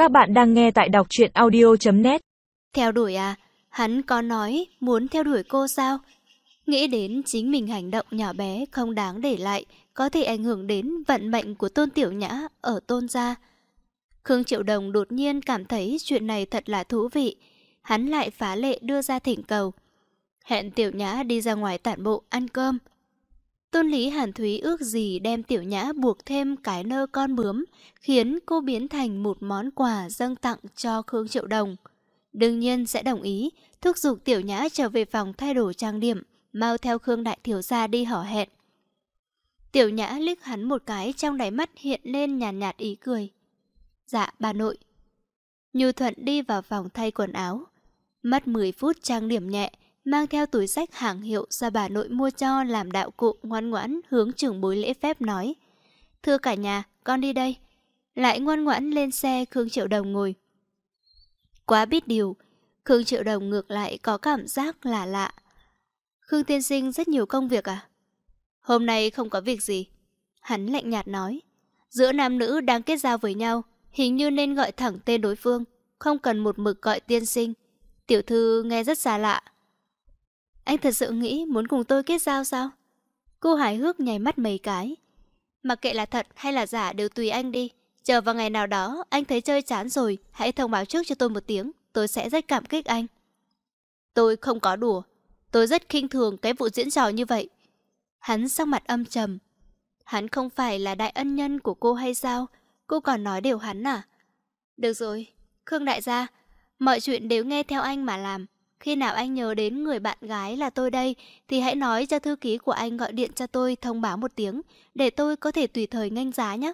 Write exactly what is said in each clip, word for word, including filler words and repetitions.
Các bạn đang nghe tại đọc truyện audio chấm net. Theo đuổi à? Hắn có nói muốn theo đuổi cô sao? Nghĩ đến chính mình hành động nhỏ bé không đáng để lại, có thể ảnh hưởng đến vận mệnh của Tôn Tiểu Nhã ở Tôn gia. Khương Triệu Đồng đột nhiên cảm thấy chuyện này thật là thú vị. Hắn lại phá lệ đưa ra thỉnh cầu. Hẹn Tiểu Nhã đi ra ngoài tản bộ ăn cơm. Tôn Lý Hàn Thúy ước gì đem Tiểu Nhã buộc thêm cái nơ con bướm, khiến cô biến thành một món quà dâng tặng cho Khương Triệu Đồng. Đương nhiên sẽ đồng ý, thúc giục Tiểu Nhã trở về phòng thay đổi trang điểm, mau theo Khương Đại Thiếu Gia đi hò hẹn. Tiểu Nhã liếc hắn một cái, trong đáy mắt hiện lên nhàn nhạt, nhạt ý cười. Dạ, bà nội. Nhu Thuận đi vào phòng thay quần áo. Mất mười phút trang điểm nhẹ, mang theo túi xách hàng hiệu do bà nội mua cho làm đạo cụ, ngoan ngoãn hướng trưởng bối lễ phép nói. Thưa cả nhà, con đi đây. Lại ngoan ngoãn lên xe. Khương Triệu Đồng ngồi. Quá biết điều, Khương Triệu Đồng ngược lại có cảm giác lạ lạ. Khương tiên sinh rất nhiều công việc à? Hôm nay không có việc gì. Hắn lạnh nhạt nói. Giữa nam nữ đang kết giao với nhau, hình như nên gọi thẳng tên đối phương, không cần một mực gọi tiên sinh. Tiểu thư nghe rất xa lạ. Anh thật sự nghĩ muốn cùng tôi kết giao sao? Cô hài hước nháy mắt mấy cái. Mặc kệ là thật hay là giả đều tùy anh đi. Chờ vào ngày nào đó anh thấy chơi chán rồi, hãy thông báo trước cho tôi một tiếng, tôi sẽ rất cảm kích anh. Tôi không có đùa, tôi rất khinh thường cái vụ diễn trò như vậy. Hắn sắc mặt âm trầm. Hắn không phải là đại ân nhân của cô hay sao? Cô còn nói đều hắn à? Được rồi, Khương đại gia, mọi chuyện đều nghe theo anh mà làm. Khi nào anh nhớ đến người bạn gái là tôi đây, thì hãy nói cho thư ký của anh gọi điện cho tôi thông báo một tiếng, để tôi có thể tùy thời nghênh giá nhé.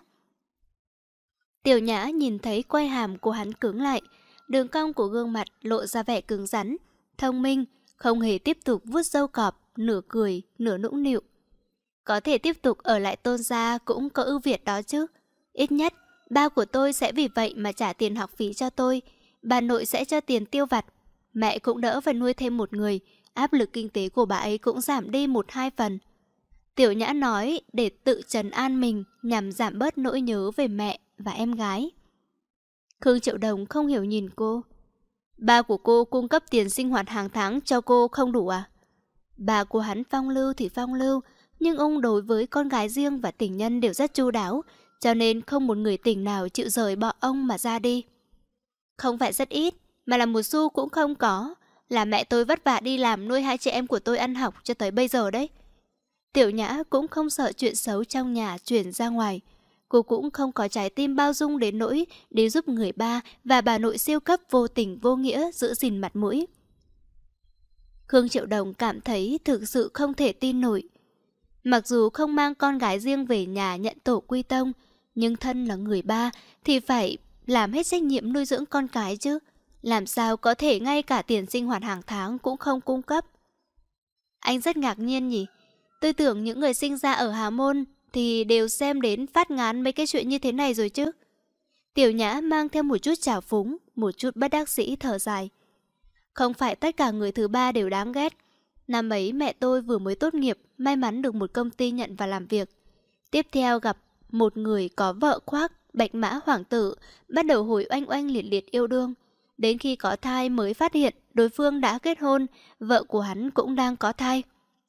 Tiểu Nhã nhìn thấy quai hàm của hắn cứng lại, đường cong của gương mặt lộ ra vẻ cứng rắn, thông minh, không hề tiếp tục vuốt râu cọp, nửa cười, nửa nũng nịu. Có thể tiếp tục ở lại Tôn gia cũng có ưu việt đó chứ. Ít nhất, ba của tôi sẽ vì vậy mà trả tiền học phí cho tôi, bà nội sẽ cho tiền tiêu vặt, mẹ cũng đỡ phải nuôi thêm một người, áp lực kinh tế của bà ấy cũng giảm đi một hai phần. Tiểu Nhã nói để tự trấn an mình nhằm giảm bớt nỗi nhớ về mẹ và em gái. Khương Triệu Đồng không hiểu nhìn cô. Ba của cô cung cấp tiền sinh hoạt hàng tháng cho cô không đủ à? Bà của hắn phong lưu thì phong lưu, nhưng ông đối với con gái riêng và tình nhân đều rất chu đáo, cho nên không một người tình nào chịu rời bỏ ông mà ra đi. Không phải rất ít, mà là một xu cũng không có. Là mẹ tôi vất vả đi làm nuôi hai chị em của tôi ăn học cho tới bây giờ đấy. Tiểu Nhã cũng không sợ chuyện xấu trong nhà chuyển ra ngoài. Cô cũng không có trái tim bao dung đến nỗi để giúp người ba và bà nội siêu cấp vô tình vô nghĩa giữ gìn mặt mũi. Khương Triệu Đồng cảm thấy thực sự không thể tin nổi. Mặc dù không mang con gái riêng về nhà nhận tổ quy tông, nhưng thân là người ba thì phải làm hết trách nhiệm nuôi dưỡng con cái chứ. Làm sao có thể ngay cả tiền sinh hoạt hàng tháng cũng không cung cấp? Anh rất ngạc nhiên nhỉ? Tôi tưởng những người sinh ra ở Hà Môn thì đều xem đến phát ngán mấy cái chuyện như thế này rồi chứ. Tiểu Nhã mang theo một chút trào phúng, một chút bất đắc dĩ thở dài. Không phải tất cả người thứ ba đều đáng ghét. Năm ấy mẹ tôi vừa mới tốt nghiệp, may mắn được một công ty nhận vào làm việc. Tiếp theo gặp một người có vợ khoác bạch mã hoàng tử, bắt đầu hồi oanh oanh liệt liệt yêu đương. Đến khi có thai mới phát hiện đối phương đã kết hôn, vợ của hắn cũng đang có thai.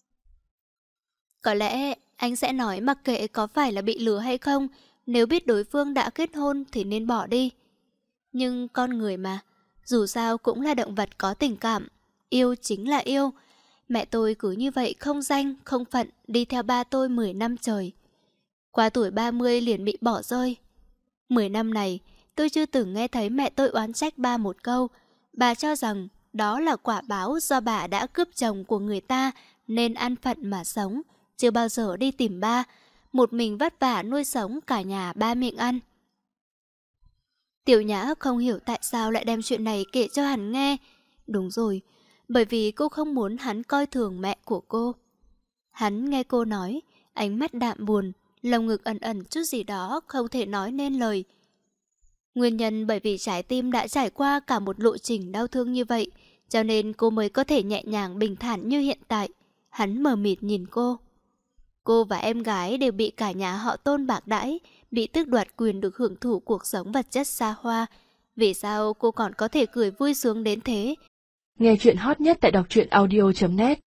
Có lẽ anh sẽ nói mặc kệ có phải là bị lừa hay không, nếu biết đối phương đã kết hôn thì nên bỏ đi. Nhưng con người mà, dù sao cũng là động vật có tình cảm, yêu chính là yêu. Mẹ tôi cứ như vậy không danh, không phận đi theo ba tôi mười năm trời. Qua tuổi ba mươi liền bị bỏ rơi. mười năm này, tôi chưa từng nghe thấy mẹ tôi oán trách ba một câu. Bà cho rằng đó là quả báo do bà đã cướp chồng của người ta nên ăn phận mà sống, chưa bao giờ đi tìm ba, một mình vất vả nuôi sống cả nhà ba miệng ăn. Tiểu Nhã không hiểu tại sao lại đem chuyện này kể cho hắn nghe. Đúng rồi, bởi vì cô không muốn hắn coi thường mẹ của cô. Hắn nghe cô nói, ánh mắt đạm buồn, lồng ngực ẩn ẩn chút gì đó không thể nói nên lời. Nguyên nhân bởi vì trái tim đã trải qua cả một lộ trình đau thương như vậy, cho nên cô mới có thể nhẹ nhàng bình thản như hiện tại. Hắn mờ mịt nhìn cô. Cô và em gái đều bị cả nhà họ Tôn bạc đãi, bị tước đoạt quyền được hưởng thụ cuộc sống vật chất xa hoa. Vì sao cô còn có thể cười vui sướng đến thế? Nghe chuyện hot nhất tại đọc truyện audio chấm net.